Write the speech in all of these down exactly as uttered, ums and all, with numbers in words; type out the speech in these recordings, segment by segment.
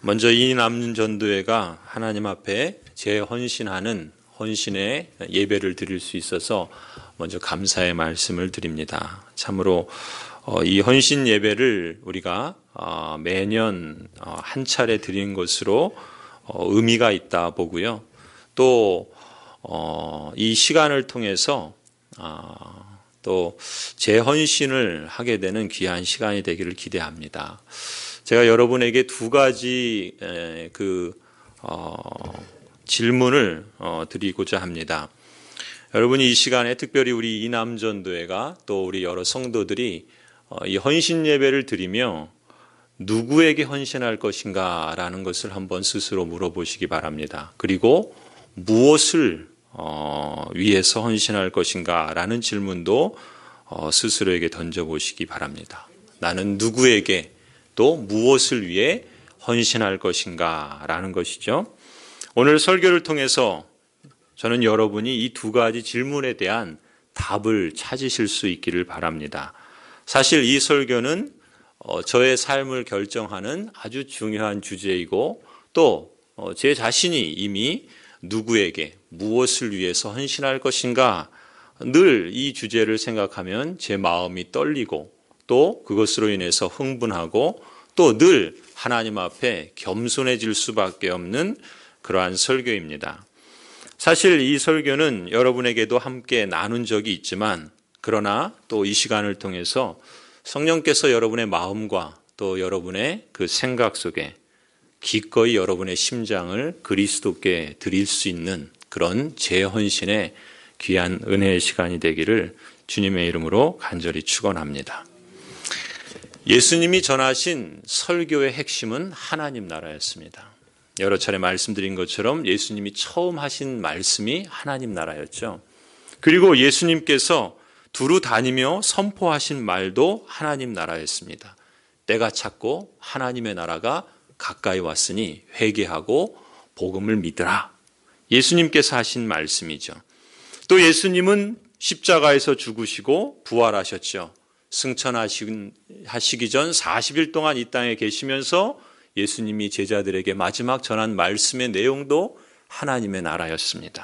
먼저 이 남전도회가 하나님 앞에 재헌신하는 헌신의 예배를 드릴 수 있어서 먼저 감사의 말씀을 드립니다. 참으로 이 헌신 예배를 우리가 매년 한 차례 드리는 것으로 의미가 있다 보고요. 또 이 시간을 통해서 또 재헌신을 하게 되는 귀한 시간이 되기를 기대합니다. 제가 여러분에게 두 가지 그 어, 질문을 어, 드리고자 합니다. 여러분이 이 시간에 특별히 우리 이남전도회가 또 우리 여러 성도들이 어, 이 헌신 예배를 드리며 누구에게 헌신할 것인가 라는 것을 한번 스스로 물어보시기 바랍니다. 그리고 무엇을 어, 위해서 헌신할 것인가 라는 질문도 어, 스스로에게 던져보시기 바랍니다. 나는 누구에게 또 무엇을 위해 헌신할 것인가 라는 것이죠. 오늘 설교를 통해서 저는 여러분이 이 두 가지 질문에 대한 답을 찾으실 수 있기를 바랍니다. 사실 이 설교는 어, 저의 삶을 결정하는 아주 중요한 주제이고 또 제 자신이 이미 누구에게 무엇을 위해서 헌신할 것인가 늘 이 주제를 생각하면 제 마음이 떨리고 또 그것으로 인해서 흥분하고 또 늘 하나님 앞에 겸손해질 수밖에 없는 그러한 설교입니다. 사실 이 설교는 여러분에게도 함께 나눈 적이 있지만 그러나 또 이 시간을 통해서 성령께서 여러분의 마음과 또 여러분의 그 생각 속에 기꺼이 여러분의 심장을 그리스도께 드릴 수 있는 그런 재헌신의 귀한 은혜의 시간이 되기를 주님의 이름으로 간절히 축원합니다. 예수님이 전하신 설교의 핵심은 하나님 나라였습니다. 여러 차례 말씀드린 것처럼 예수님이 처음 하신 말씀이 하나님 나라였죠. 그리고 예수님께서 두루 다니며 선포하신 말도 하나님 나라였습니다. 때가 찼고 하나님의 나라가 가까이 왔으니 회개하고 복음을 믿으라. 예수님께서 하신 말씀이죠. 또 예수님은 십자가에서 죽으시고 부활하셨죠. 승천하시기 전 사십 일 동안 이 땅에 계시면서 예수님이 제자들에게 마지막 전한 말씀의 내용도 하나님의 나라였습니다.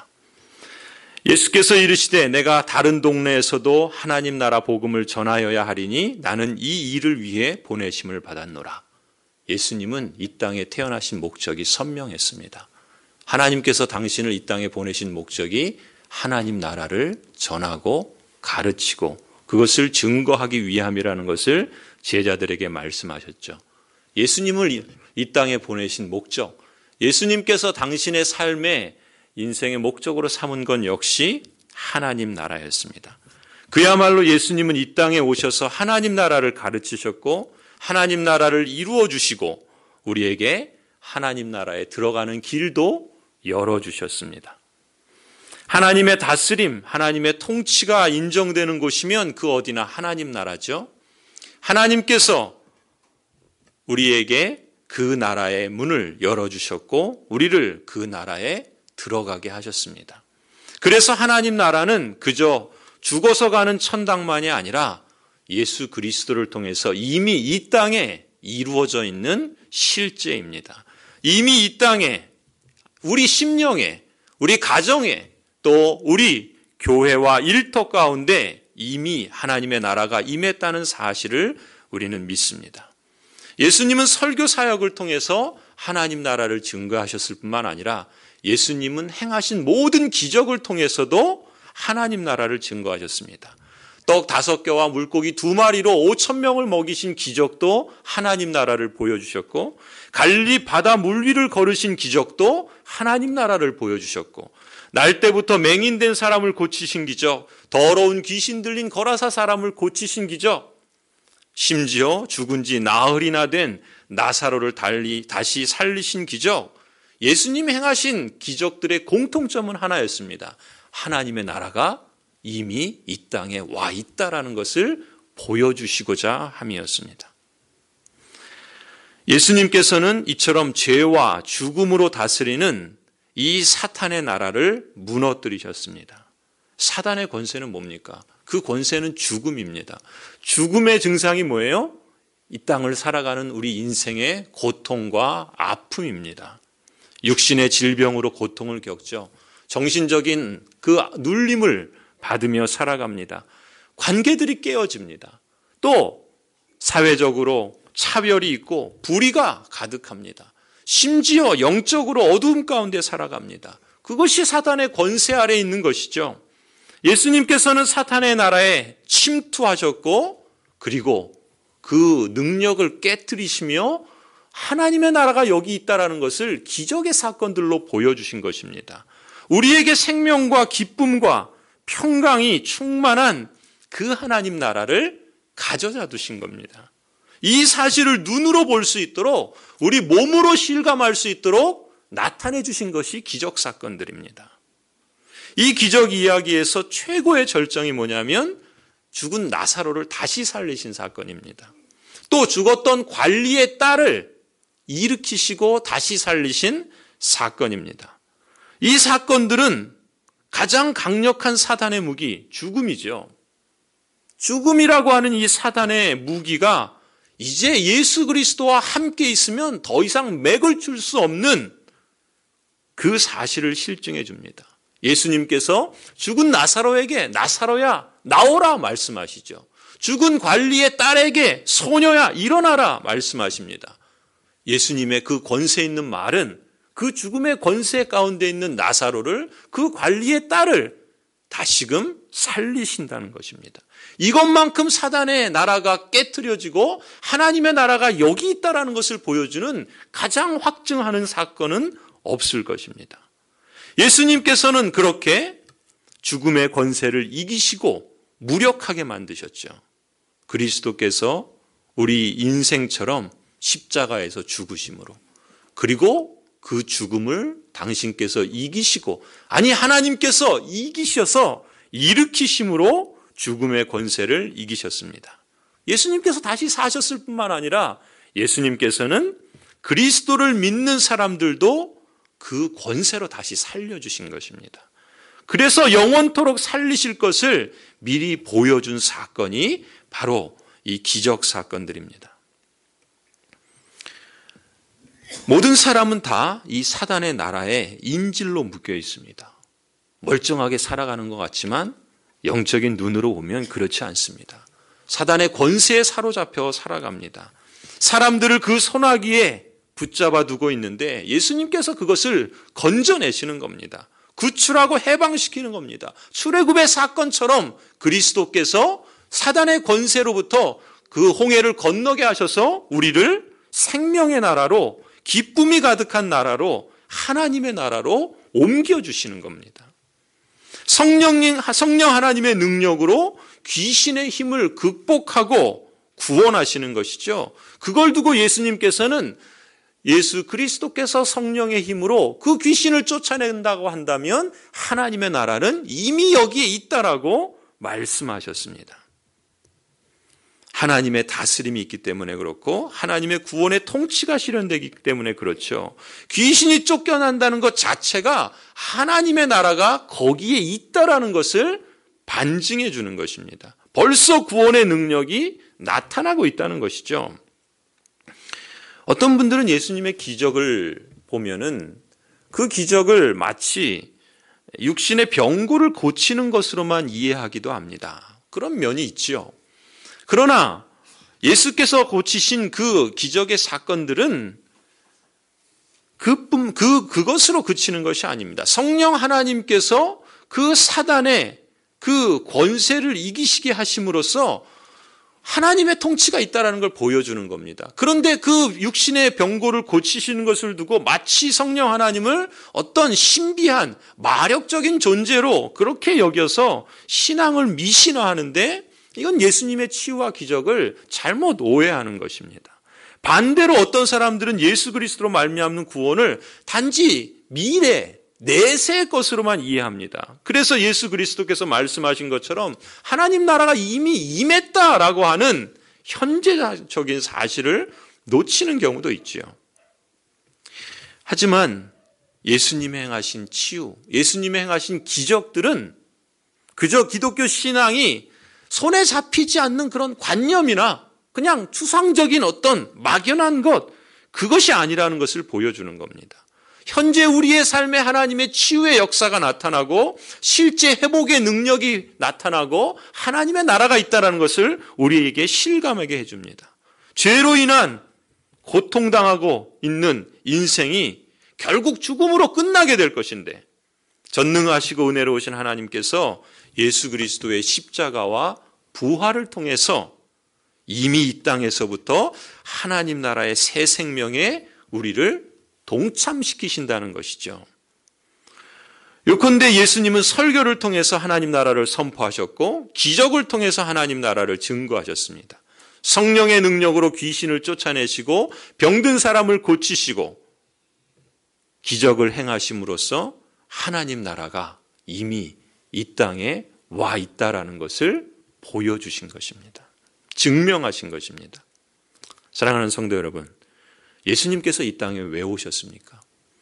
예수께서 이르시되 내가 다른 동네에서도 하나님 나라 복음을 전하여야 하리니 나는 이 일을 위해 보내심을 받았노라. 예수님은 이 땅에 태어나신 목적이 선명했습니다. 하나님께서 당신을 이 땅에 보내신 목적이 하나님 나라를 전하고 가르치고 그것을 증거하기 위함이라는 것을 제자들에게 말씀하셨죠. 예수님을 이 땅에 보내신 목적, 예수님께서 당신의 삶의 인생의 목적으로 삼은 건 역시 하나님 나라였습니다. 그야말로 예수님은 이 땅에 오셔서 하나님 나라를 가르치셨고 하나님 나라를 이루어 주시고 우리에게 하나님 나라에 들어가는 길도 열어주셨습니다. 하나님의 다스림, 하나님의 통치가 인정되는 곳이면 그 어디나 하나님 나라죠. 하나님께서 우리에게 그 나라의 문을 열어주셨고 우리를 그 나라에 들어가게 하셨습니다. 그래서 하나님 나라는 그저 죽어서 가는 천당만이 아니라 예수 그리스도를 통해서 이미 이 땅에 이루어져 있는 실제입니다. 이미 이 땅에 우리 심령에 우리 가정에 또 우리 교회와 일터 가운데 이미 하나님의 나라가 임했다는 사실을 우리는 믿습니다. 예수님은 설교 사역을 통해서 하나님 나라를 증거하셨을 뿐만 아니라 예수님은 행하신 모든 기적을 통해서도 하나님 나라를 증거하셨습니다. 떡 다섯 개와 물고기 두 마리로 오천 명을 먹이신 기적도 하나님 나라를 보여주셨고 갈릴리 바다 물 위를 걸으신 기적도 하나님 나라를 보여주셨고 날 때부터 맹인된 사람을 고치신 기적, 더러운 귀신 들린 거라사 사람을 고치신 기적, 심지어 죽은 지 나흘이나 된 나사로를 달리 다시 살리신 기적, 예수님이 행하신 기적들의 공통점은 하나였습니다. 하나님의 나라가 이미 이 땅에 와 있다라는 것을 보여주시고자 함이었습니다. 예수님께서는 이처럼 죄와 죽음으로 다스리는 이 사탄의 나라를 무너뜨리셨습니다. 사단의 권세는 뭡니까? 그 권세는 죽음입니다. 죽음의 증상이 뭐예요? 이 땅을 살아가는 우리 인생의 고통과 아픔입니다. 육신의 질병으로 고통을 겪죠. 정신적인 그 눌림을 받으며 살아갑니다. 관계들이 깨어집니다. 또 사회적으로 차별이 있고 불의가 가득합니다. 심지어 영적으로 어두움 가운데 살아갑니다. 그것이 사탄의 권세 아래에 있는 것이죠. 예수님께서는 사탄의 나라에 침투하셨고 그리고 그 능력을 깨뜨리시며 하나님의 나라가 여기 있다는 것을 기적의 사건들로 보여주신 것입니다. 우리에게 생명과 기쁨과 평강이 충만한 그 하나님 나라를 가져다 두신 겁니다. 이 사실을 눈으로 볼 수 있도록 우리 몸으로 실감할 수 있도록 나타내 주신 것이 기적 사건들입니다. 이 기적 이야기에서 최고의 절정이 뭐냐면 죽은 나사로를 다시 살리신 사건입니다. 또 죽었던 관리의 딸을 일으키시고 다시 살리신 사건입니다. 이 사건들은 가장 강력한 사단의 무기, 죽음이죠. 죽음이라고 하는 이 사단의 무기가 이제 예수 그리스도와 함께 있으면 더 이상 맥을 줄 수 없는 그 사실을 실증해 줍니다. 예수님께서 죽은 나사로에게 나사로야 나오라 말씀하시죠. 죽은 관리의 딸에게 소녀야 일어나라 말씀하십니다. 예수님의 그 권세 있는 말은 그 죽음의 권세 가운데 있는 나사로를, 그 관리의 딸을 다시금 살리신다는 것입니다. 이것만큼 사단의 나라가 깨트려지고 하나님의 나라가 여기 있다는 것을 보여주는 가장 확증하는 사건은 없을 것입니다. 예수님께서는 그렇게 죽음의 권세를 이기시고 무력하게 만드셨죠. 그리스도께서 우리 인생처럼 십자가에서 죽으심으로, 그리고 그 죽음을 당신께서 이기시고, 아니 하나님께서 이기셔서 일으키심으로 죽음의 권세를 이기셨습니다. 예수님께서 다시 사셨을 뿐만 아니라 예수님께서는 그리스도를 믿는 사람들도 그 권세로 다시 살려주신 것입니다. 그래서 영원토록 살리실 것을 미리 보여준 사건이 바로 이 기적 사건들입니다. 모든 사람은 다 이 사단의 나라에 인질로 묶여 있습니다. 멀쩡하게 살아가는 것 같지만 영적인 눈으로 보면 그렇지 않습니다. 사단의 권세에 사로잡혀 살아갑니다. 사람들을 그 소나기에 붙잡아 두고 있는데 예수님께서 그것을 건져내시는 겁니다. 구출하고 해방시키는 겁니다. 출애굽의 사건처럼 그리스도께서 사단의 권세로부터 그 홍해를 건너게 하셔서 우리를 생명의 나라로, 기쁨이 가득한 나라로, 하나님의 나라로 옮겨주시는 겁니다. 성령님, 성령 하나님의 능력으로 귀신의 힘을 극복하고 구원하시는 것이죠. 그걸 두고 예수님께서는 예수 그리스도께서 성령의 힘으로 그 귀신을 쫓아낸다고 한다면 하나님의 나라는 이미 여기에 있다라고 말씀하셨습니다. 하나님의 다스림이 있기 때문에 그렇고 하나님의 구원의 통치가 실현되기 때문에 그렇죠. 귀신이 쫓겨난다는 것 자체가 하나님의 나라가 거기에 있다라는 것을 반증해 주는 것입니다. 벌써 구원의 능력이 나타나고 있다는 것이죠. 어떤 분들은 예수님의 기적을 보면은 그 기적을 마치 육신의 병고를 고치는 것으로만 이해하기도 합니다. 그런 면이 있지요. 그러나 예수께서 고치신 그 기적의 사건들은 그뿐 그 그것으로 그치는 것이 아닙니다. 성령 하나님께서 그 사단의 그 권세를 이기시게 하심으로써 하나님의 통치가 있다는 걸 보여주는 겁니다. 그런데 그 육신의 병고를 고치시는 것을 두고 마치 성령 하나님을 어떤 신비한 마력적인 존재로 그렇게 여겨서 신앙을 미신화하는데 이건 예수님의 치유와 기적을 잘못 오해하는 것입니다. 반대로 어떤 사람들은 예수 그리스도로 말미암는 구원을 단지 미래, 내세의 것으로만 이해합니다. 그래서 예수 그리스도께서 말씀하신 것처럼 하나님 나라가 이미 임했다라고 하는 현재적인 사실을 놓치는 경우도 있지요. 하지만 예수님이 행하신 치유, 예수님이 행하신 기적들은 그저 기독교 신앙이 손에 잡히지 않는 그런 관념이나 그냥 추상적인 어떤 막연한 것, 그것이 아니라는 것을 보여주는 겁니다. 현재 우리의 삶에 하나님의 치유의 역사가 나타나고 실제 회복의 능력이 나타나고 하나님의 나라가 있다는 것을 우리에게 실감하게 해줍니다. 죄로 인한 고통당하고 있는 인생이 결국 죽음으로 끝나게 될 것인데 전능하시고 은혜로우신 하나님께서 예수 그리스도의 십자가와 부활을 통해서 이미 이 땅에서부터 하나님 나라의 새 생명에 우리를 동참시키신다는 것이죠. 요컨대 예수님은 설교를 통해서 하나님 나라를 선포하셨고 기적을 통해서 하나님 나라를 증거하셨습니다. 성령의 능력으로 귀신을 쫓아내시고 병든 사람을 고치시고 기적을 행하심으로써 하나님 나라가 이미 이 땅에 와 있다라는 것을 보여주신 것입니다. 증명하신 것입니다. 사랑하는 성도 여러분, 예수님께서 이 땅에 왜 오셨습니까?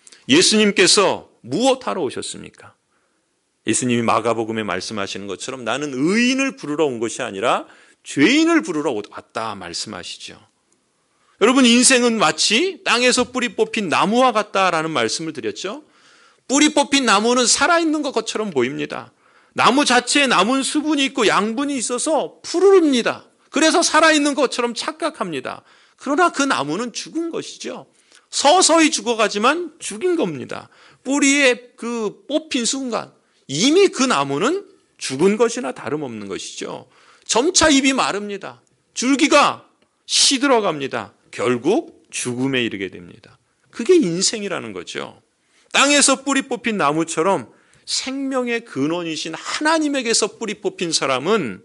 예수님께서 무엇하러 오셨습니까? 예수님이 마가복음에 말씀하시는 것처럼 나는 의인을 부르러 온 것이 아니라 죄인을 부르러 왔다 말씀하시죠. 여러분, 인생은 마치 땅에서 뿌리 뽑힌 나무와 같다라는 말씀을 드렸죠. 뿌리 뽑힌 나무는 살아있는 것처럼 보입니다. 나무 자체에 남은 수분이 있고 양분이 있어서 푸르릅니다. 그래서 살아있는 것처럼 착각합니다. 그러나 그 나무는 죽은 것이죠. 서서히 죽어가지만 죽인 겁니다. 뿌리에 그 뽑힌 순간 이미 그 나무는 죽은 것이나 다름없는 것이죠. 점차 잎이 마릅니다. 줄기가 시들어갑니다. 결국 죽음에 이르게 됩니다. 그게 인생이라는 거죠. 땅에서 뿌리 뽑힌 나무처럼 생명의 근원이신 하나님에게서 뿌리 뽑힌 사람은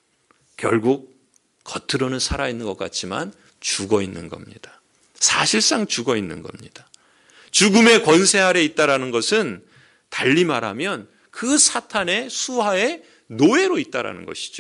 결국 겉으로는 살아있는 것 같지만 죽어 있는 겁니다. 사실상 죽어 있는 겁니다. 죽음의 권세 아래 있다라는 것은 달리 말하면 그 사탄의 수하의 노예로 있다라는 것이죠.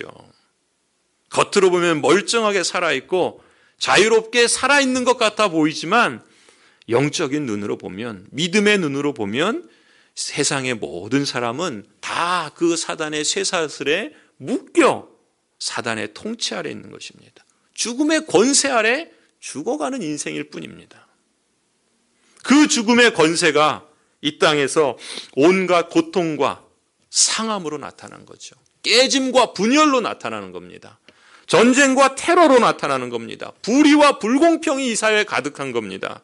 겉으로 보면 멀쩡하게 살아있고 자유롭게 살아있는 것 같아 보이지만 영적인 눈으로 보면, 믿음의 눈으로 보면 세상의 모든 사람은 다 그 사단의 쇠사슬에 묶여 사단의 통치 아래 있는 것입니다. 죽음의 권세 아래 죽어가는 인생일 뿐입니다. 그 죽음의 권세가 이 땅에서 온갖 고통과 상함으로 나타난 거죠. 깨짐과 분열로 나타나는 겁니다. 전쟁과 테러로 나타나는 겁니다. 불의와 불공평이 이 사회에 가득한 겁니다.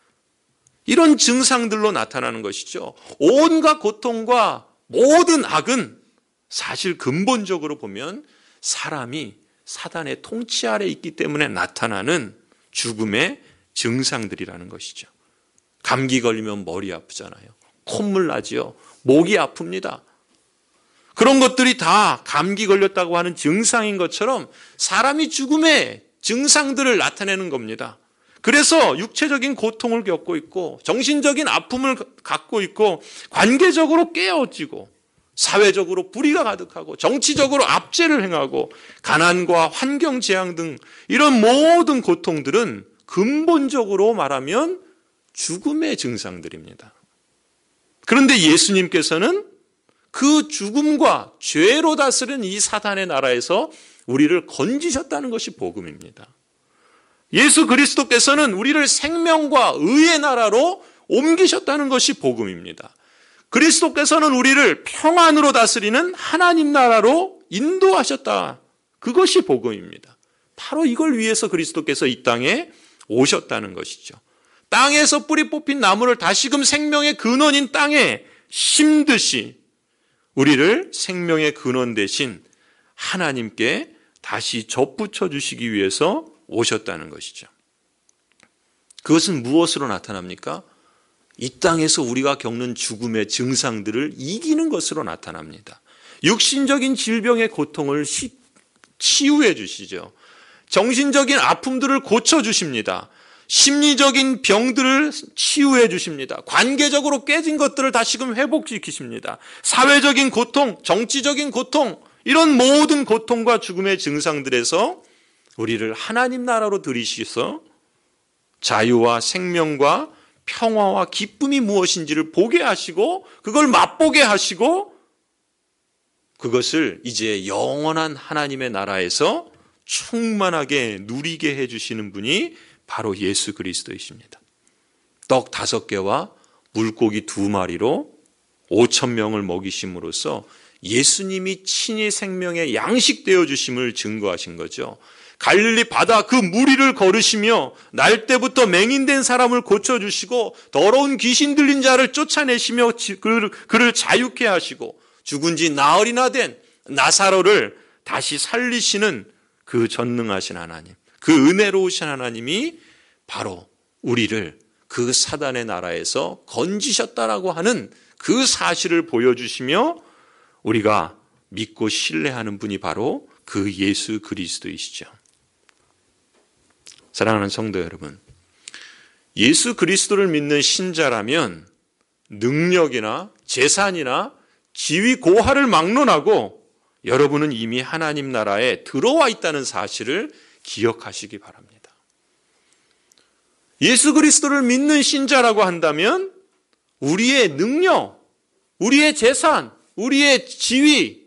이런 증상들로 나타나는 것이죠. 온갖 고통과 모든 악은 사실 근본적으로 보면 사람이 사단의 통치 아래 있기 때문에 나타나는 죽음의 증상들이라는 것이죠. 감기 걸리면 머리 아프잖아요. 콧물 나지요. 목이 아픕니다. 그런 것들이 다 감기 걸렸다고 하는 증상인 것처럼 사람이 죽음의 증상들을 나타내는 겁니다. 그래서 육체적인 고통을 겪고 있고 정신적인 아픔을 갖고 있고 관계적으로 깨어지고 사회적으로 불의가 가득하고 정치적으로 압제를 행하고 가난과 환경재앙 등 이런 모든 고통들은 근본적으로 말하면 죽음의 증상들입니다. 그런데 예수님께서는 그 죽음과 죄로 다스린 이 사단의 나라에서 우리를 건지셨다는 것이 복음입니다. 예수 그리스도께서는 우리를 생명과 의의 나라로 옮기셨다는 것이 복음입니다. 그리스도께서는 우리를 평안으로 다스리는 하나님 나라로 인도하셨다. 그것이 복음입니다. 바로 이걸 위해서 그리스도께서 이 땅에 오셨다는 것이죠. 땅에서 뿌리 뽑힌 나무를 다시금 생명의 근원인 땅에 심듯이 우리를 생명의 근원 대신 하나님께 다시 접붙여 주시기 위해서 오셨다는 것이죠. 그것은 무엇으로 나타납니까? 이 땅에서 우리가 겪는 죽음의 증상들을 이기는 것으로 나타납니다. 육신적인 질병의 고통을 치유해 주시죠. 정신적인 아픔들을 고쳐주십니다. 심리적인 병들을 치유해 주십니다. 관계적으로 깨진 것들을 다시금 회복시키십니다. 사회적인 고통, 정치적인 고통, 이런 모든 고통과 죽음의 증상들에서 우리를 하나님 나라로 들이셔서 자유와 생명과 평화와 기쁨이 무엇인지를 보게 하시고 그걸 맛보게 하시고 그것을 이제 영원한 하나님의 나라에서 충만하게 누리게 해주시는 분이 바로 예수 그리스도이십니다. 떡 다섯 개와 물고기 두 마리로 오천 명을 먹이심으로써 예수님이 친히 생명의 양식 되어주심을 증거하신 거죠. 갈릴리 바다 그 무리를 걸으시며 날 때부터 맹인된 사람을 고쳐주시고 더러운 귀신 들린 자를 쫓아내시며 그를 자유케 하시고 죽은 지 나흘이나 된 나사로를 다시 살리시는 그 전능하신 하나님, 그 은혜로우신 하나님이 바로 우리를 그 사단의 나라에서 건지셨다라고 하는 그 사실을 보여주시며 우리가 믿고 신뢰하는 분이 바로 그 예수 그리스도이시죠. 사랑하는 성도 여러분, 예수 그리스도를 믿는 신자라면 능력이나 재산이나 지위 고하를 막론하고 여러분은 이미 하나님 나라에 들어와 있다는 사실을 기억하시기 바랍니다. 예수 그리스도를 믿는 신자라고 한다면 우리의 능력, 우리의 재산, 우리의 지위,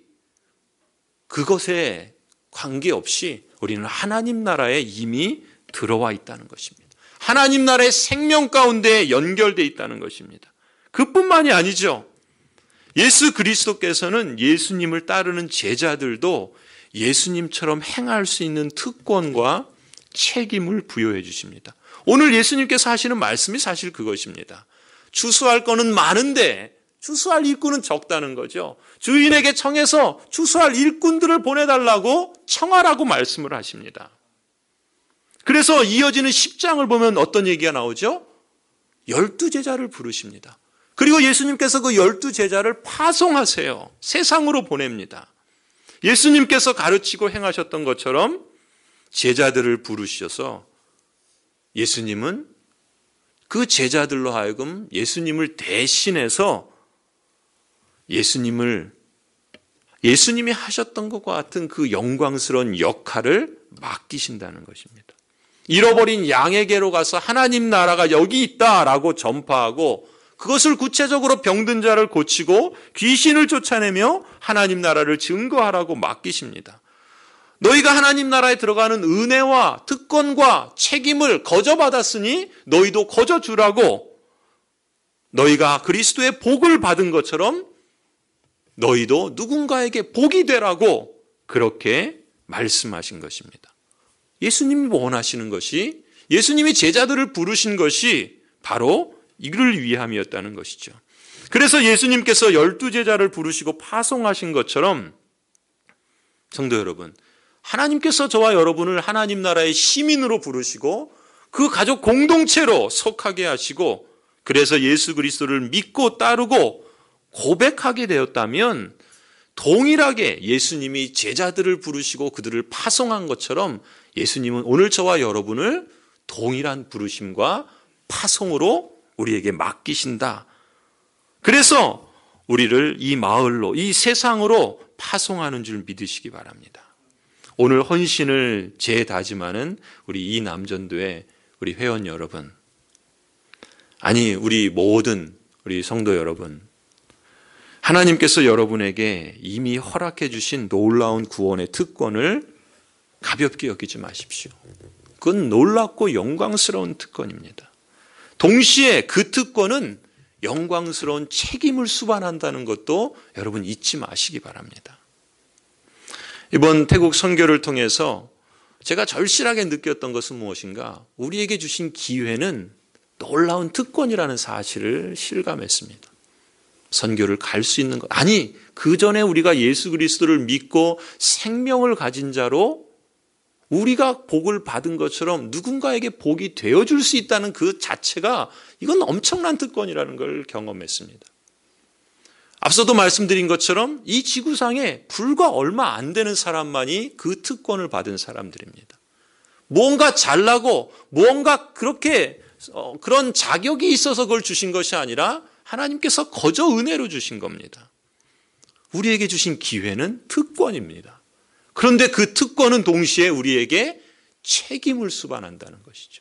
그것에 관계없이 우리는 하나님 나라에 이미 들어와 있다는 것입니다. 하나님 나라의 생명 가운데 연결되어 있다는 것입니다. 그뿐만이 아니죠. 예수 그리스도께서는 예수님을 따르는 제자들도 예수님처럼 행할 수 있는 특권과 책임을 부여해 주십니다. 오늘 예수님께서 하시는 말씀이 사실 그것입니다. 추수할 거는 많은데 추수할 일꾼은 적다는 거죠. 주인에게 청해서 추수할 일꾼들을 보내달라고 청하라고 말씀을 하십니다. 그래서 이어지는 십 장을 보면 어떤 얘기가 나오죠? 열두 제자를 부르십니다. 그리고 예수님께서 그 열두 제자를 파송하세요. 세상으로 보냅니다. 예수님께서 가르치고 행하셨던 것처럼 제자들을 부르셔서 예수님은 그 제자들로 하여금 예수님을 대신해서 예수님을 예수님이 하셨던 것과 같은 그 영광스러운 역할을 맡기신다는 것입니다. 잃어버린 양에게로 가서 하나님 나라가 여기 있다라고 전파하고 그것을 구체적으로 병든 자를 고치고 귀신을 쫓아내며 하나님 나라를 증거하라고 맡기십니다. 너희가 하나님 나라에 들어가는 은혜와 특권과 책임을 거저받았으니 너희도 거저주라고, 너희가 그리스도의 복을 받은 것처럼 너희도 누군가에게 복이 되라고 그렇게 말씀하신 것입니다. 예수님이 원하시는 것이, 예수님이 제자들을 부르신 것이 바로 이를 위함이었다는 것이죠. 그래서 예수님께서 열두 제자를 부르시고 파송하신 것처럼 성도 여러분, 하나님께서 저와 여러분을 하나님 나라의 시민으로 부르시고 그 가족 공동체로 속하게 하시고 그래서 예수 그리스도를 믿고 따르고 고백하게 되었다면 동일하게 예수님이 제자들을 부르시고 그들을 파송한 것처럼 예수님은 오늘 저와 여러분을 동일한 부르심과 파송으로 우리에게 맡기신다. 그래서 우리를 이 마을로, 이 세상으로 파송하는 줄 믿으시기 바랍니다. 오늘 헌신을 재다짐하는 우리 이 남전도의 우리 회원 여러분, 아니 우리 모든 우리 성도 여러분, 하나님께서 여러분에게 이미 허락해 주신 놀라운 구원의 특권을 가볍게 여기지 마십시오. 그건 놀랍고 영광스러운 특권입니다. 동시에 그 특권은 영광스러운 책임을 수반한다는 것도 여러분 잊지 마시기 바랍니다. 이번 태국 선교를 통해서 제가 절실하게 느꼈던 것은 무엇인가? 우리에게 주신 기회는 놀라운 특권이라는 사실을 실감했습니다. 선교를 갈 수 있는 것. 아니, 그 전에 우리가 예수 그리스도를 믿고 생명을 가진 자로 우리가 복을 받은 것처럼 누군가에게 복이 되어줄 수 있다는 그 자체가 이건 엄청난 특권이라는 걸 경험했습니다. 앞서도 말씀드린 것처럼 이 지구상에 불과 얼마 안 되는 사람만이 그 특권을 받은 사람들입니다. 무언가 잘나고 무언가 그렇게 어, 그런 자격이 있어서 그걸 주신 것이 아니라 하나님께서 거저 은혜로 주신 겁니다. 우리에게 주신 기회는 특권입니다. 그런데 그 특권은 동시에 우리에게 책임을 수반한다는 것이죠.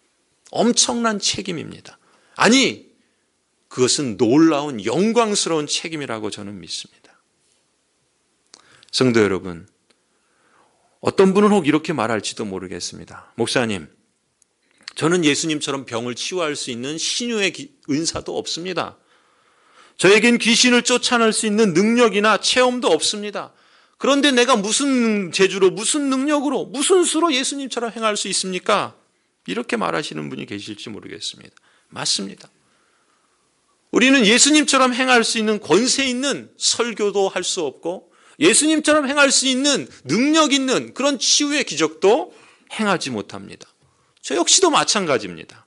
엄청난 책임입니다. 아니, 그것은 놀라운 영광스러운 책임이라고 저는 믿습니다. 성도 여러분, 어떤 분은 혹 이렇게 말할지도 모르겠습니다. 목사님, 저는 예수님처럼 병을 치유할 수 있는 신유의 은사도 없습니다. 저에겐 귀신을 쫓아낼 수 있는 능력이나 체험도 없습니다. 그런데 내가 무슨 재주로, 무슨 능력으로, 무슨 수로 예수님처럼 행할 수 있습니까? 이렇게 말하시는 분이 계실지 모르겠습니다. 맞습니다. 우리는 예수님처럼 행할 수 있는 권세 있는 설교도 할 수 없고 예수님처럼 행할 수 있는 능력 있는 그런 치유의 기적도 행하지 못합니다. 저 역시도 마찬가지입니다.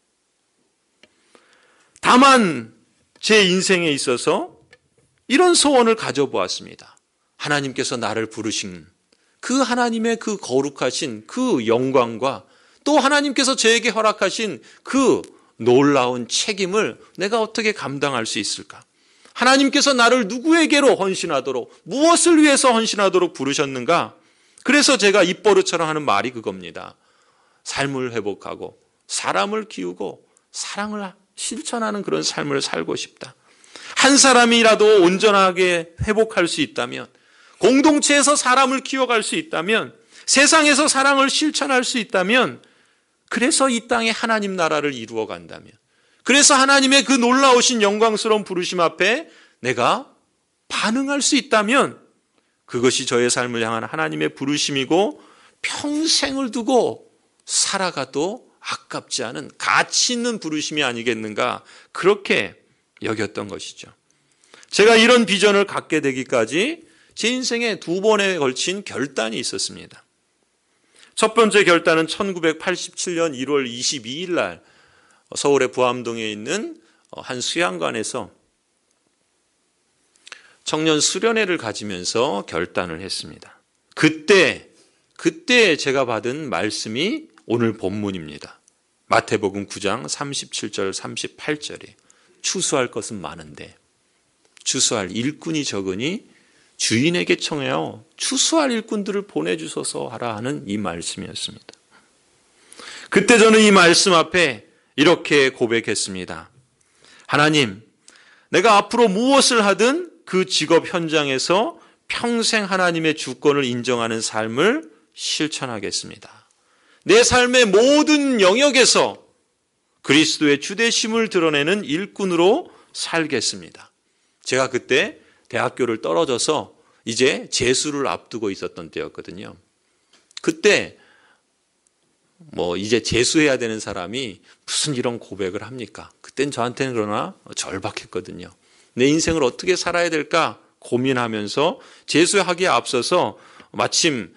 다만 제 인생에 있어서 이런 소원을 가져보았습니다. 하나님께서 나를 부르신 그 하나님의 그 거룩하신 그 영광과 또 하나님께서 저에게 허락하신 그 놀라운 책임을 내가 어떻게 감당할 수 있을까? 하나님께서 나를 누구에게로 헌신하도록, 무엇을 위해서 헌신하도록 부르셨는가? 그래서 제가 입버릇처럼 하는 말이 그겁니다. 삶을 회복하고 사람을 키우고 사랑을 실천하는 그런 삶을 살고 싶다. 한 사람이라도 온전하게 회복할 수 있다면, 공동체에서 사람을 키워갈 수 있다면, 세상에서 사랑을 실천할 수 있다면, 그래서 이 땅에 하나님 나라를 이루어 간다면, 그래서 하나님의 그 놀라우신 영광스러운 부르심 앞에 내가 반응할 수 있다면 그것이 저의 삶을 향한 하나님의 부르심이고 평생을 두고 살아가도 아깝지 않은 가치 있는 부르심이 아니겠는가, 그렇게 여겼던 것이죠. 제가 이런 비전을 갖게 되기까지 제 인생에 두 번에 걸친 결단이 있었습니다. 첫 번째 결단은 천구백팔십칠 년 일월 이십이일 날 서울의 부암동에 있는 한 수양관에서 청년 수련회를 가지면서 결단을 했습니다. 그때 그때 제가 받은 말씀이 오늘 본문입니다. 마태복음 구 장 삼십칠 절 삼십팔 절에 추수할 것은 많은데 추수할 일꾼이 적으니 주인에게 청하여 추수할 일꾼들을 보내주소서 하라 하는 이 말씀이었습니다. 그때 저는 이 말씀 앞에 이렇게 고백했습니다. 하나님, 내가 앞으로 무엇을 하든 그 직업 현장에서 평생 하나님의 주권을 인정하는 삶을 실천하겠습니다. 내 삶의 모든 영역에서 그리스도의 주되심을 드러내는 일꾼으로 살겠습니다. 제가 그때 대학교를 떨어져서 이제 재수를 앞두고 있었던 때였거든요. 그때 뭐 이제 재수해야 되는 사람이 무슨 이런 고백을 합니까? 그땐 저한테는 그러나 절박했거든요. 내 인생을 어떻게 살아야 될까 고민하면서 재수하기에 앞서서 마침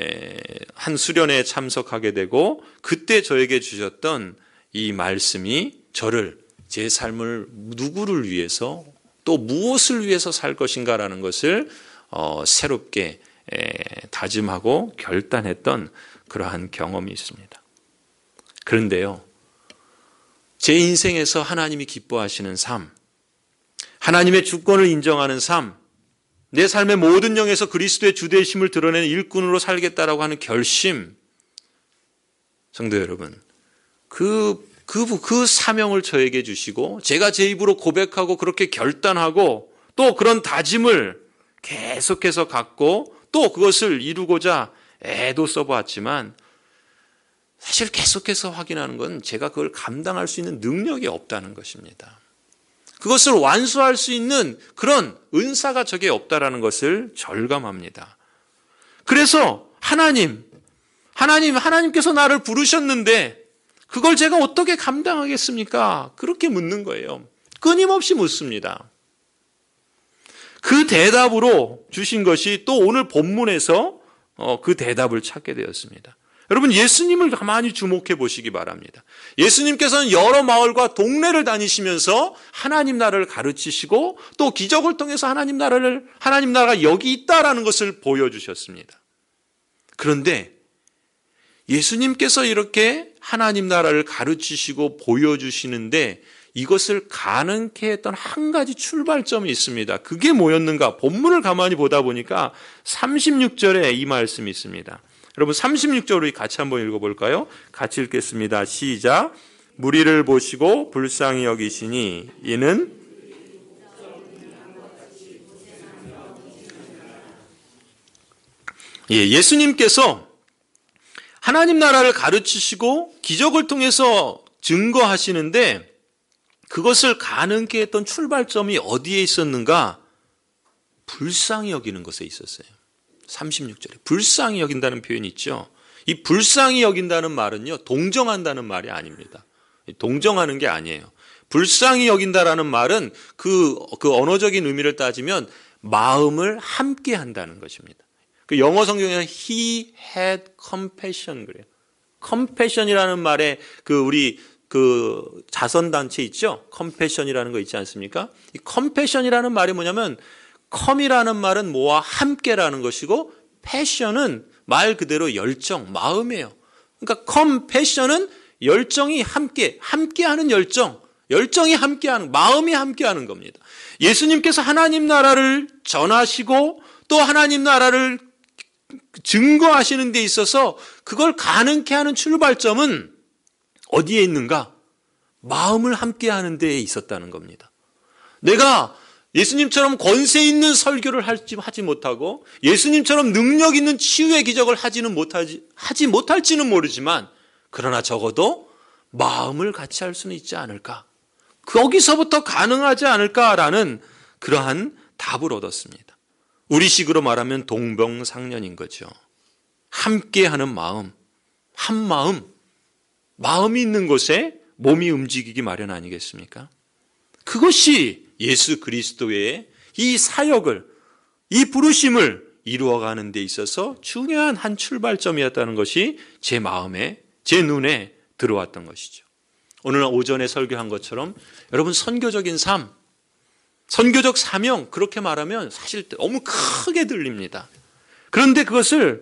한 수련회에 참석하게 되고 그때 저에게 주셨던 이 말씀이 저를 제 삶을 누구를 위해서 또 무엇을 위해서 살 것인가라는 것을 어, 새롭게 에, 다짐하고 결단했던 그러한 경험이 있습니다. 그런데요, 제 인생에서 하나님이 기뻐하시는 삶, 하나님의 주권을 인정하는 삶, 내 삶의 모든 영역에서 그리스도의 주되심을 드러내는 일꾼으로 살겠다라고 하는 결심, 성도 여러분, 그, 그, 그 사명을 저에게 주시고 제가 제 입으로 고백하고 그렇게 결단하고 또 그런 다짐을 계속해서 갖고 또 그것을 이루고자 애도 써보았지만 사실 계속해서 확인하는 건 제가 그걸 감당할 수 있는 능력이 없다는 것입니다. 그것을 완수할 수 있는 그런 은사가 저게 없다라는 것을 절감합니다. 그래서 하나님, 하나님, 하나님께서 나를 부르셨는데 그걸 제가 어떻게 감당하겠습니까? 그렇게 묻는 거예요. 끊임없이 묻습니다. 그 대답으로 주신 것이 또 오늘 본문에서 그 대답을 찾게 되었습니다. 여러분, 예수님을 가만히 주목해 보시기 바랍니다. 예수님께서는 여러 마을과 동네를 다니시면서 하나님 나라를 가르치시고 또 기적을 통해서 하나님 나라를, 하나님 나라가 여기 있다라는 것을 보여주셨습니다. 그런데 예수님께서 이렇게 하나님 나라를 가르치시고 보여주시는데 이것을 가능케 했던 한 가지 출발점이 있습니다. 그게 뭐였는가? 본문을 가만히 보다 보니까 삼십육 절에 이 말씀이 있습니다. 여러분, 삼십육 절을 같이 한번 읽어볼까요? 같이 읽겠습니다. 시작. 무리를 보시고 불쌍히 여기시니 이는 예, 예수님께서 하나님 나라를 가르치시고 기적을 통해서 증거하시는데 그것을 가능케 했던 출발점이 어디에 있었는가? 불쌍히 여기는 것에 있었어요. 삼십육 절에 불쌍히 여긴다는 표현이 있죠. 이 불쌍히 여긴다는 말은요, 동정한다는 말이 아닙니다. 동정하는 게 아니에요. 불쌍히 여긴다라는 말은 그, 그 언어적인 의미를 따지면 마음을 함께 한다는 것입니다. 그 영어 성경에는 he had compassion 그래요. compassion이라는 말에 그 우리 그 자선단체 있죠? compassion이라는 거 있지 않습니까? 이 compassion이라는 말이 뭐냐면 come이라는 말은 뭐와 함께라는 것이고 passion은 말 그대로 열정, 마음이에요. 그러니까 compassion은 열정이 함께, 함께하는 열정, 열정이 함께하는, 마음이 함께하는 겁니다. 예수님께서 하나님 나라를 전하시고 또 하나님 나라를 증거하시는 데 있어서 그걸 가능케 하는 출발점은 어디에 있는가? 마음을 함께하는 데에 있었다는 겁니다. 내가 예수님처럼 권세 있는 설교를 하지 못하고 예수님처럼 능력 있는 치유의 기적을 하지는 못하지, 하지 못할지는 모르지만 그러나 적어도 마음을 같이 할 수는 있지 않을까? 거기서부터 가능하지 않을까라는 그러한 답을 얻었습니다. 우리식으로 말하면 동병상련인 거죠. 함께하는 마음, 한 마음, 마음이 있는 곳에 몸이 움직이기 마련 아니겠습니까? 그것이 예수 그리스도의 이 사역을, 이 부르심을 이루어가는 데 있어서 중요한 한 출발점이었다는 것이 제 마음에, 제 눈에 들어왔던 것이죠. 오늘 오전에 설교한 것처럼 여러분 선교적인 삶, 선교적 사명 그렇게 말하면 사실 너무 크게 들립니다. 그런데 그것을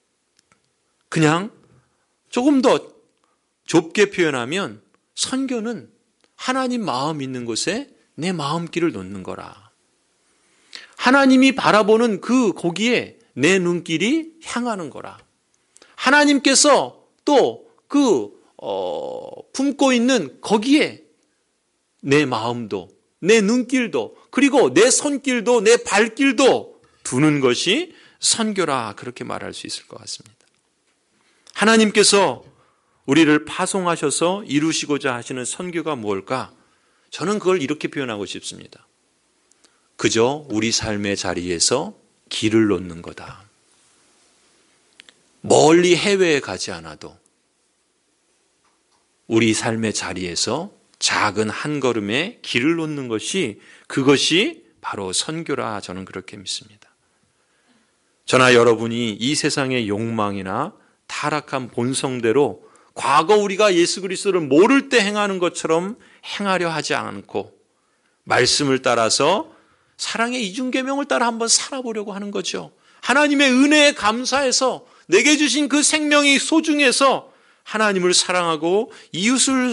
그냥 조금 더 좁게 표현하면 선교는 하나님 마음 있는 곳에 내 마음길을 놓는 거라. 하나님이 바라보는 그 거기에 내 눈길이 향하는 거라. 하나님께서 또 그 어, 품고 있는 거기에 내 마음도 내 눈길도 그리고 내 손길도 내 발길도 두는 것이 선교라 그렇게 말할 수 있을 것 같습니다. 하나님께서 우리를 파송하셔서 이루시고자 하시는 선교가 무엇일까? 저는 그걸 이렇게 표현하고 싶습니다. 그저 우리 삶의 자리에서 길을 놓는 거다. 멀리 해외에 가지 않아도 우리 삶의 자리에서 작은 한 걸음의 길을 놓는 것이 그것이 바로 선교라 저는 그렇게 믿습니다. 저나 여러분이 이 세상의 욕망이나 타락한 본성대로 과거 우리가 예수 그리스도를 모를 때 행하는 것처럼 행하려 하지 않고 말씀을 따라서 사랑의 이중계명을 따라 한번 살아보려고 하는 거죠. 하나님의 은혜에 감사해서 내게 주신 그 생명이 소중해서 하나님을 사랑하고 이웃을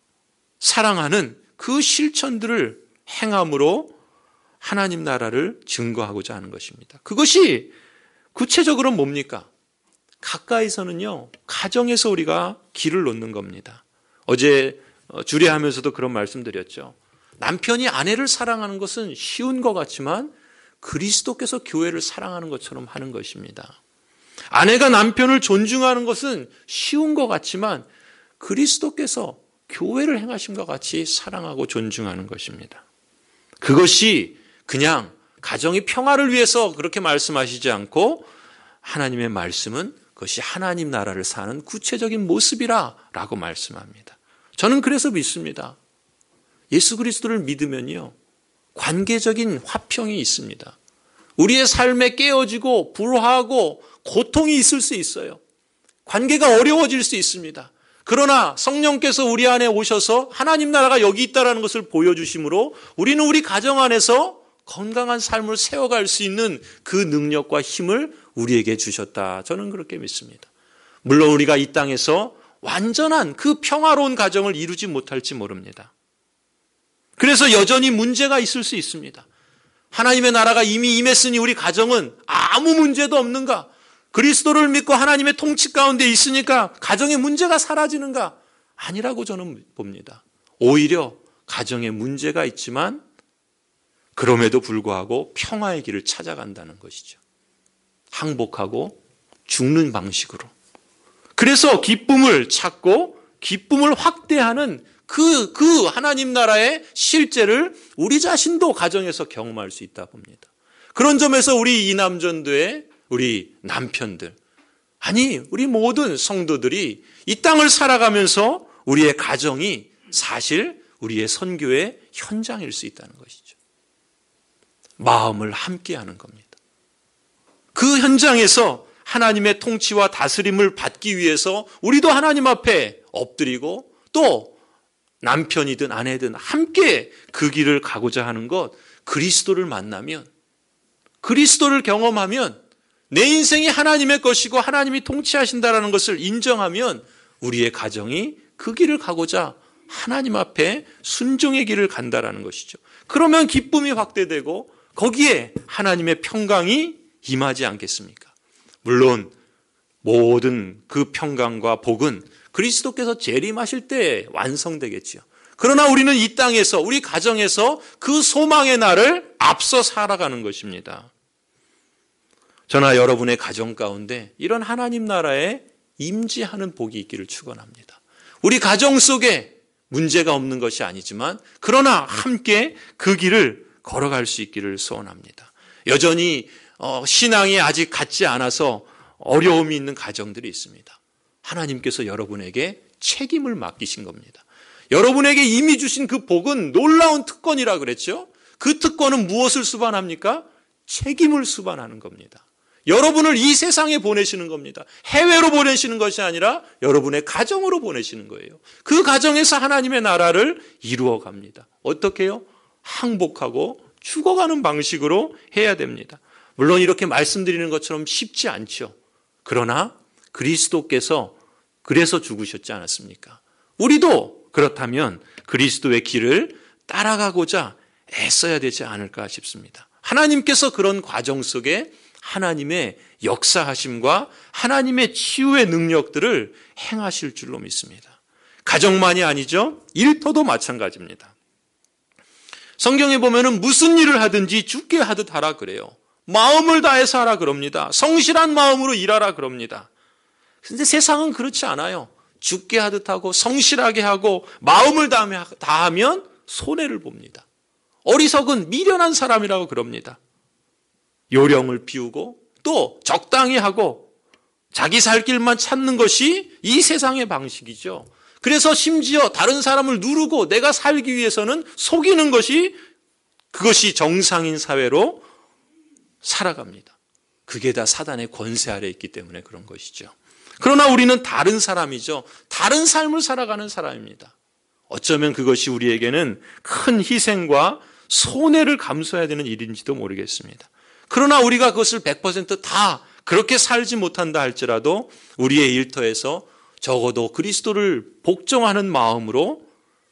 사랑하는 그 실천들을 행함으로 하나님 나라를 증거하고자 하는 것입니다. 그것이 구체적으로 뭡니까? 가까이서는요, 가정에서 우리가 길을 놓는 겁니다. 어제 주례하면서도 그런 말씀드렸죠. 남편이 아내를 사랑하는 것은 쉬운 것 같지만 그리스도께서 교회를 사랑하는 것처럼 하는 것입니다. 아내가 남편을 존중하는 것은 쉬운 것 같지만 그리스도께서 교회를 행하심과 같이 사랑하고 존중하는 것입니다. 그것이 그냥 가정의 평화를 위해서 그렇게 말씀하시지 않고 하나님의 말씀은 그것이 하나님 나라를 사는 구체적인 모습이라라고 말씀합니다. 저는 그래서 믿습니다. 예수 그리스도를 믿으면요, 관계적인 화평이 있습니다. 우리의 삶에 깨어지고 불화하고 고통이 있을 수 있어요. 관계가 어려워질 수 있습니다. 그러나 성령께서 우리 안에 오셔서 하나님 나라가 여기 있다는 것을 보여주심으로 우리는 우리 가정 안에서 건강한 삶을 세워갈 수 있는 그 능력과 힘을 우리에게 주셨다. 저는 그렇게 믿습니다. 물론 우리가 이 땅에서 완전한 그 평화로운 가정을 이루지 못할지 모릅니다. 그래서 여전히 문제가 있을 수 있습니다. 하나님의 나라가 이미 임했으니 우리 가정은 아무 문제도 없는가? 그리스도를 믿고 하나님의 통치 가운데 있으니까 가정의 문제가 사라지는가? 아니라고 저는 봅니다. 오히려 가정에 문제가 있지만 그럼에도 불구하고 평화의 길을 찾아간다는 것이죠. 항복하고 죽는 방식으로. 그래서 기쁨을 찾고 기쁨을 확대하는 그, 그 하나님 나라의 실제를 우리 자신도 가정에서 경험할 수 있다 봅니다. 그런 점에서 우리 이남전도의 우리 남편들, 아니 우리 모든 성도들이 이 땅을 살아가면서 우리의 가정이 사실 우리의 선교의 현장일 수 있다는 것이죠. 마음을 함께하는 겁니다. 그 현장에서 하나님의 통치와 다스림을 받기 위해서 우리도 하나님 앞에 엎드리고 또 남편이든 아내든 함께 그 길을 가고자 하는 것, 그리스도를 만나면, 그리스도를 경험하면 내 인생이 하나님의 것이고 하나님이 통치하신다는 것을 인정하면 우리의 가정이 그 길을 가고자 하나님 앞에 순종의 길을 간다라는 것이죠. 그러면 기쁨이 확대되고 거기에 하나님의 평강이 임하지 않겠습니까? 물론 모든 그 평강과 복은 그리스도께서 재림하실 때 완성되겠지요. 그러나 우리는 이 땅에서, 우리 가정에서 그 소망의 날을 앞서 살아가는 것입니다. 저나 여러분의 가정 가운데 이런 하나님 나라에 임재하는 복이 있기를 축원합니다. 우리 가정 속에 문제가 없는 것이 아니지만 그러나 함께 그 길을 걸어갈 수 있기를 소원합니다. 여전히 신앙이 아직 갖지 않아서 어려움이 있는 가정들이 있습니다. 하나님께서 여러분에게 책임을 맡기신 겁니다. 여러분에게 이미 주신 그 복은 놀라운 특권이라 그랬죠. 그 특권은 무엇을 수반합니까? 책임을 수반하는 겁니다. 여러분을 이 세상에 보내시는 겁니다. 해외로 보내시는 것이 아니라 여러분의 가정으로 보내시는 거예요. 그 가정에서 하나님의 나라를 이루어 갑니다. 어떻게 해요? 항복하고 죽어가는 방식으로 해야 됩니다. 물론 이렇게 말씀드리는 것처럼 쉽지 않죠. 그러나 그리스도께서 그래서 죽으셨지 않았습니까? 우리도 그렇다면 그리스도의 길을 따라가고자 애써야 되지 않을까 싶습니다. 하나님께서 그런 과정 속에 하나님의 역사하심과 하나님의 치유의 능력들을 행하실 줄로 믿습니다. 가정만이 아니죠. 일터도 마찬가지입니다. 성경에 보면은 무슨 일을 하든지 주께 하듯 하라 그래요. 마음을 다해서 하라 그럽니다. 성실한 마음으로 일하라 그럽니다. 그런데 세상은 그렇지 않아요. 주께 하듯 하고 성실하게 하고 마음을 다하면 손해를 봅니다. 어리석은 미련한 사람이라고 그럽니다. 요령을 피우고 또 적당히 하고 자기 살 길만 찾는 것이 이 세상의 방식이죠. 그래서 심지어 다른 사람을 누르고 내가 살기 위해서는 속이는 것이 그것이 정상인 사회로 살아갑니다. 그게 다 사단의 권세 아래 있기 때문에 그런 것이죠. 그러나 우리는 다른 사람이죠. 다른 삶을 살아가는 사람입니다. 어쩌면 그것이 우리에게는 큰 희생과 손해를 감수해야 되는 일인지도 모르겠습니다. 그러나 우리가 그것을 백 퍼센트 다 그렇게 살지 못한다 할지라도 우리의 일터에서 적어도 그리스도를 복종하는 마음으로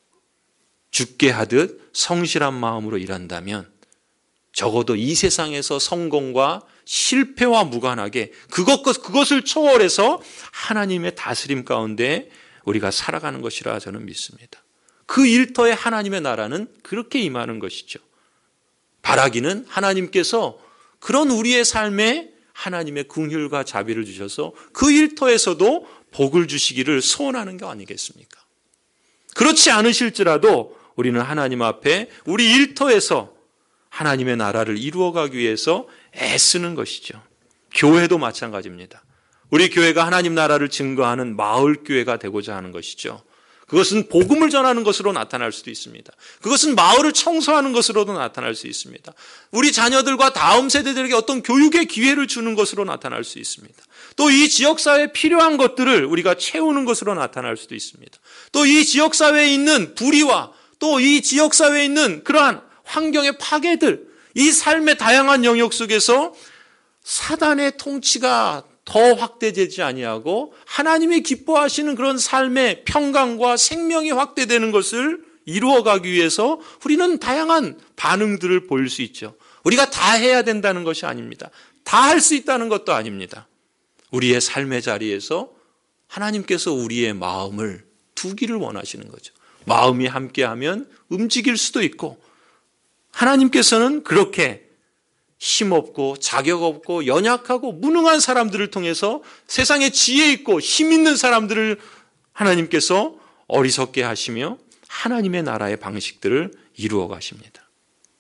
죽게 하듯 성실한 마음으로 일한다면 적어도 이 세상에서 성공과 실패와 무관하게 그것, 그것을 초월해서 하나님의 다스림 가운데 우리가 살아가는 것이라 저는 믿습니다. 그 일터에 하나님의 나라는 그렇게 임하는 것이죠. 바라기는 하나님께서 그런 우리의 삶에 하나님의 긍휼과 자비를 주셔서 그 일터에서도 복을 주시기를 소원하는 거 아니겠습니까? 그렇지 않으실지라도 우리는 하나님 앞에 우리 일터에서 하나님의 나라를 이루어가기 위해서 애쓰는 것이죠. 교회도 마찬가지입니다. 우리 교회가 하나님 나라를 증거하는 마을교회가 되고자 하는 것이죠. 그것은 복음을 전하는 것으로 나타날 수도 있습니다. 그것은 마을을 청소하는 것으로도 나타날 수 있습니다. 우리 자녀들과 다음 세대들에게 어떤 교육의 기회를 주는 것으로 나타날 수 있습니다. 또 이 지역사회에 필요한 것들을 우리가 채우는 것으로 나타날 수도 있습니다. 또 이 지역사회에 있는 불의와 또 이 지역사회에 있는 그러한 환경의 파괴들, 이 삶의 다양한 영역 속에서 사단의 통치가 더 확대되지 아니하고 하나님이 기뻐하시는 그런 삶의 평강과 생명이 확대되는 것을 이루어가기 위해서 우리는 다양한 반응들을 보일 수 있죠. 우리가 다 해야 된다는 것이 아닙니다. 다 할 수 있다는 것도 아닙니다. 우리의 삶의 자리에서 하나님께서 우리의 마음을 두기를 원하시는 거죠. 마음이 함께하면 움직일 수도 있고 하나님께서는 그렇게 힘없고 자격 없고 연약하고 무능한 사람들을 통해서 세상에 지혜 있고 힘 있는 사람들을 하나님께서 어리석게 하시며 하나님의 나라의 방식들을 이루어 가십니다.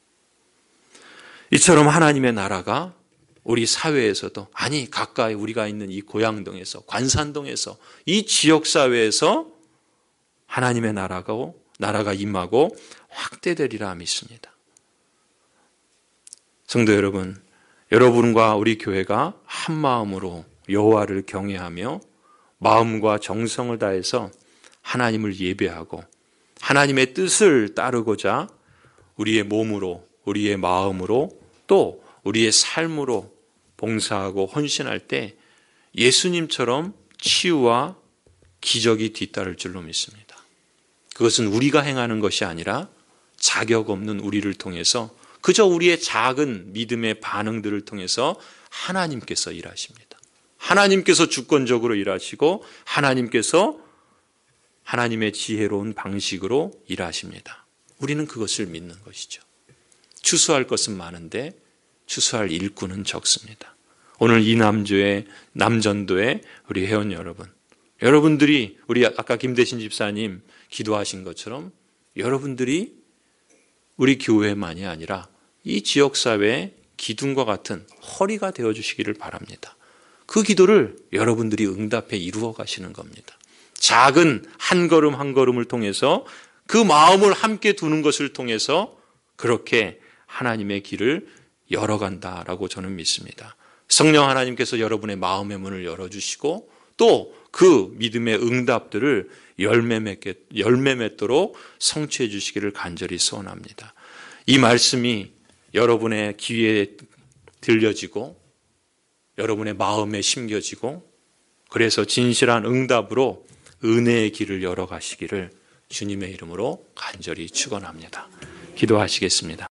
이처럼 하나님의 나라가 우리 사회에서도, 아니 가까이 우리가 있는 이 고양동에서, 관산동에서, 이 지역사회에서 하나님의 나라가, 나라가 임하고 확대되리라 믿습니다. 성도 여러분, 여러분과 우리 교회가 한 마음으로 여호와를 경외하며 마음과 정성을 다해서 하나님을 예배하고 하나님의 뜻을 따르고자 우리의 몸으로, 우리의 마음으로, 또 우리의 삶으로 봉사하고 헌신할 때 예수님처럼 치유와 기적이 뒤따를 줄로 믿습니다. 그것은 우리가 행하는 것이 아니라 자격 없는 우리를 통해서, 그저 우리의 작은 믿음의 반응들을 통해서 하나님께서 일하십니다. 하나님께서 주권적으로 일하시고 하나님께서 하나님의 지혜로운 방식으로 일하십니다. 우리는 그것을 믿는 것이죠. 추수할 것은 많은데 추수할 일꾼은 적습니다. 오늘 이 남주의 남전도의 우리 회원 여러분, 여러분들이 우리 아까 김대신 집사님 기도하신 것처럼 여러분들이 우리 교회만이 아니라 이 지역사회의 기둥과 같은 허리가 되어주시기를 바랍니다. 그 기도를 여러분들이 응답해 이루어 가시는 겁니다. 작은 한 걸음 한 걸음을 통해서 그 마음을 함께 두는 것을 통해서 그렇게 하나님의 길을 열어간다라고 저는 믿습니다. 성령 하나님께서 여러분의 마음의 문을 열어주시고 또 그 믿음의 응답들을 열매 맺게, 열매 맺도록 성취해 주시기를 간절히 소원합니다. 이 말씀이 여러분의 귀에 들려지고 여러분의 마음에 심겨지고 그래서 진실한 응답으로 은혜의 길을 열어가시기를 주님의 이름으로 간절히 축원합니다. 기도하시겠습니다.